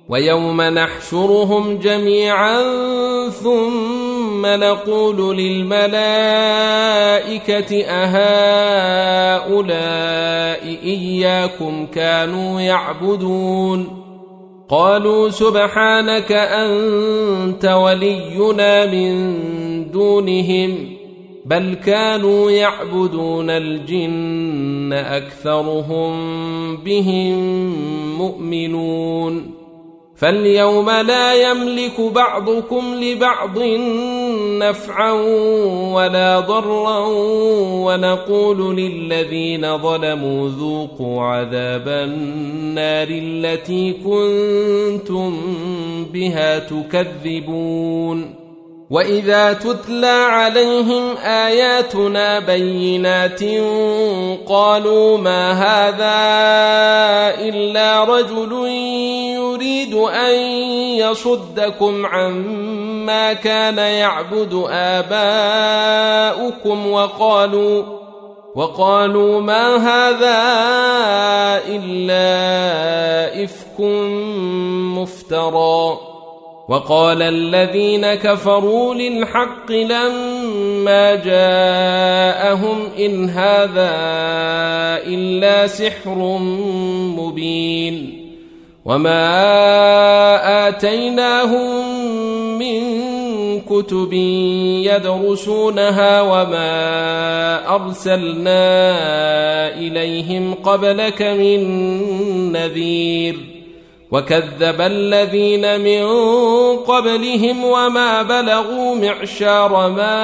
ويوم نحشرهم جميعا ثم نقول للملائكة أهؤلاء إياكم كانوا يعبدون قالوا سبحانك أنت ولينا من دونهم بل كانوا يعبدون الجن أكثرهم بهم مؤمنون فاليوم لا يملك بعضكم لبعض نفعا ولا ضرا ونقول للذين ظلموا ذوقوا عذاب النار التي كنتم بها تكذبون وإذا تتلى عليهم آياتنا بينات قالوا ما هذا إلا رجل يريد أن يصدكم عما كان يعبد آباؤكم وقالوا ما هذا إلا إفك مفترى وقال الذين كفروا للحق لما جاءهم إن هذا إلا سحر مبين وما آتيناهم من كتب يدرسونها وما أرسلنا إليهم قبلك من نذير وكذب الذين من قبلهم وما بلغوا معشار ما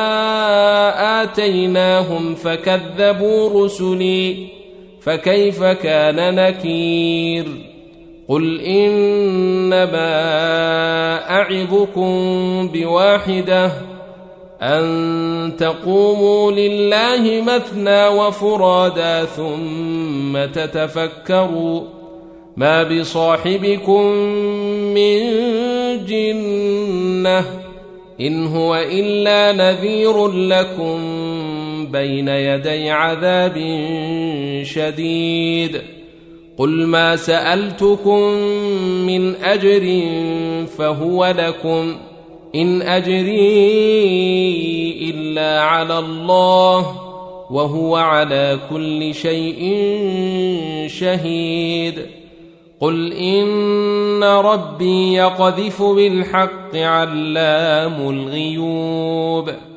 آتيناهم فكذبوا رسلي فكيف كان نكير قل إنما أعظكم بواحدة أن تقوموا لله مثنى وفرادا ثم تتفكروا ما بصاحبكم من جنة إن هو إلا نذير لكم بين يدي عذاب شديد قل ما سألتكم من أجر فهو لكم إن أجري إلا على الله وهو على كل شيء شهيد قل إن ربي يقذف بالحق علام الغيوب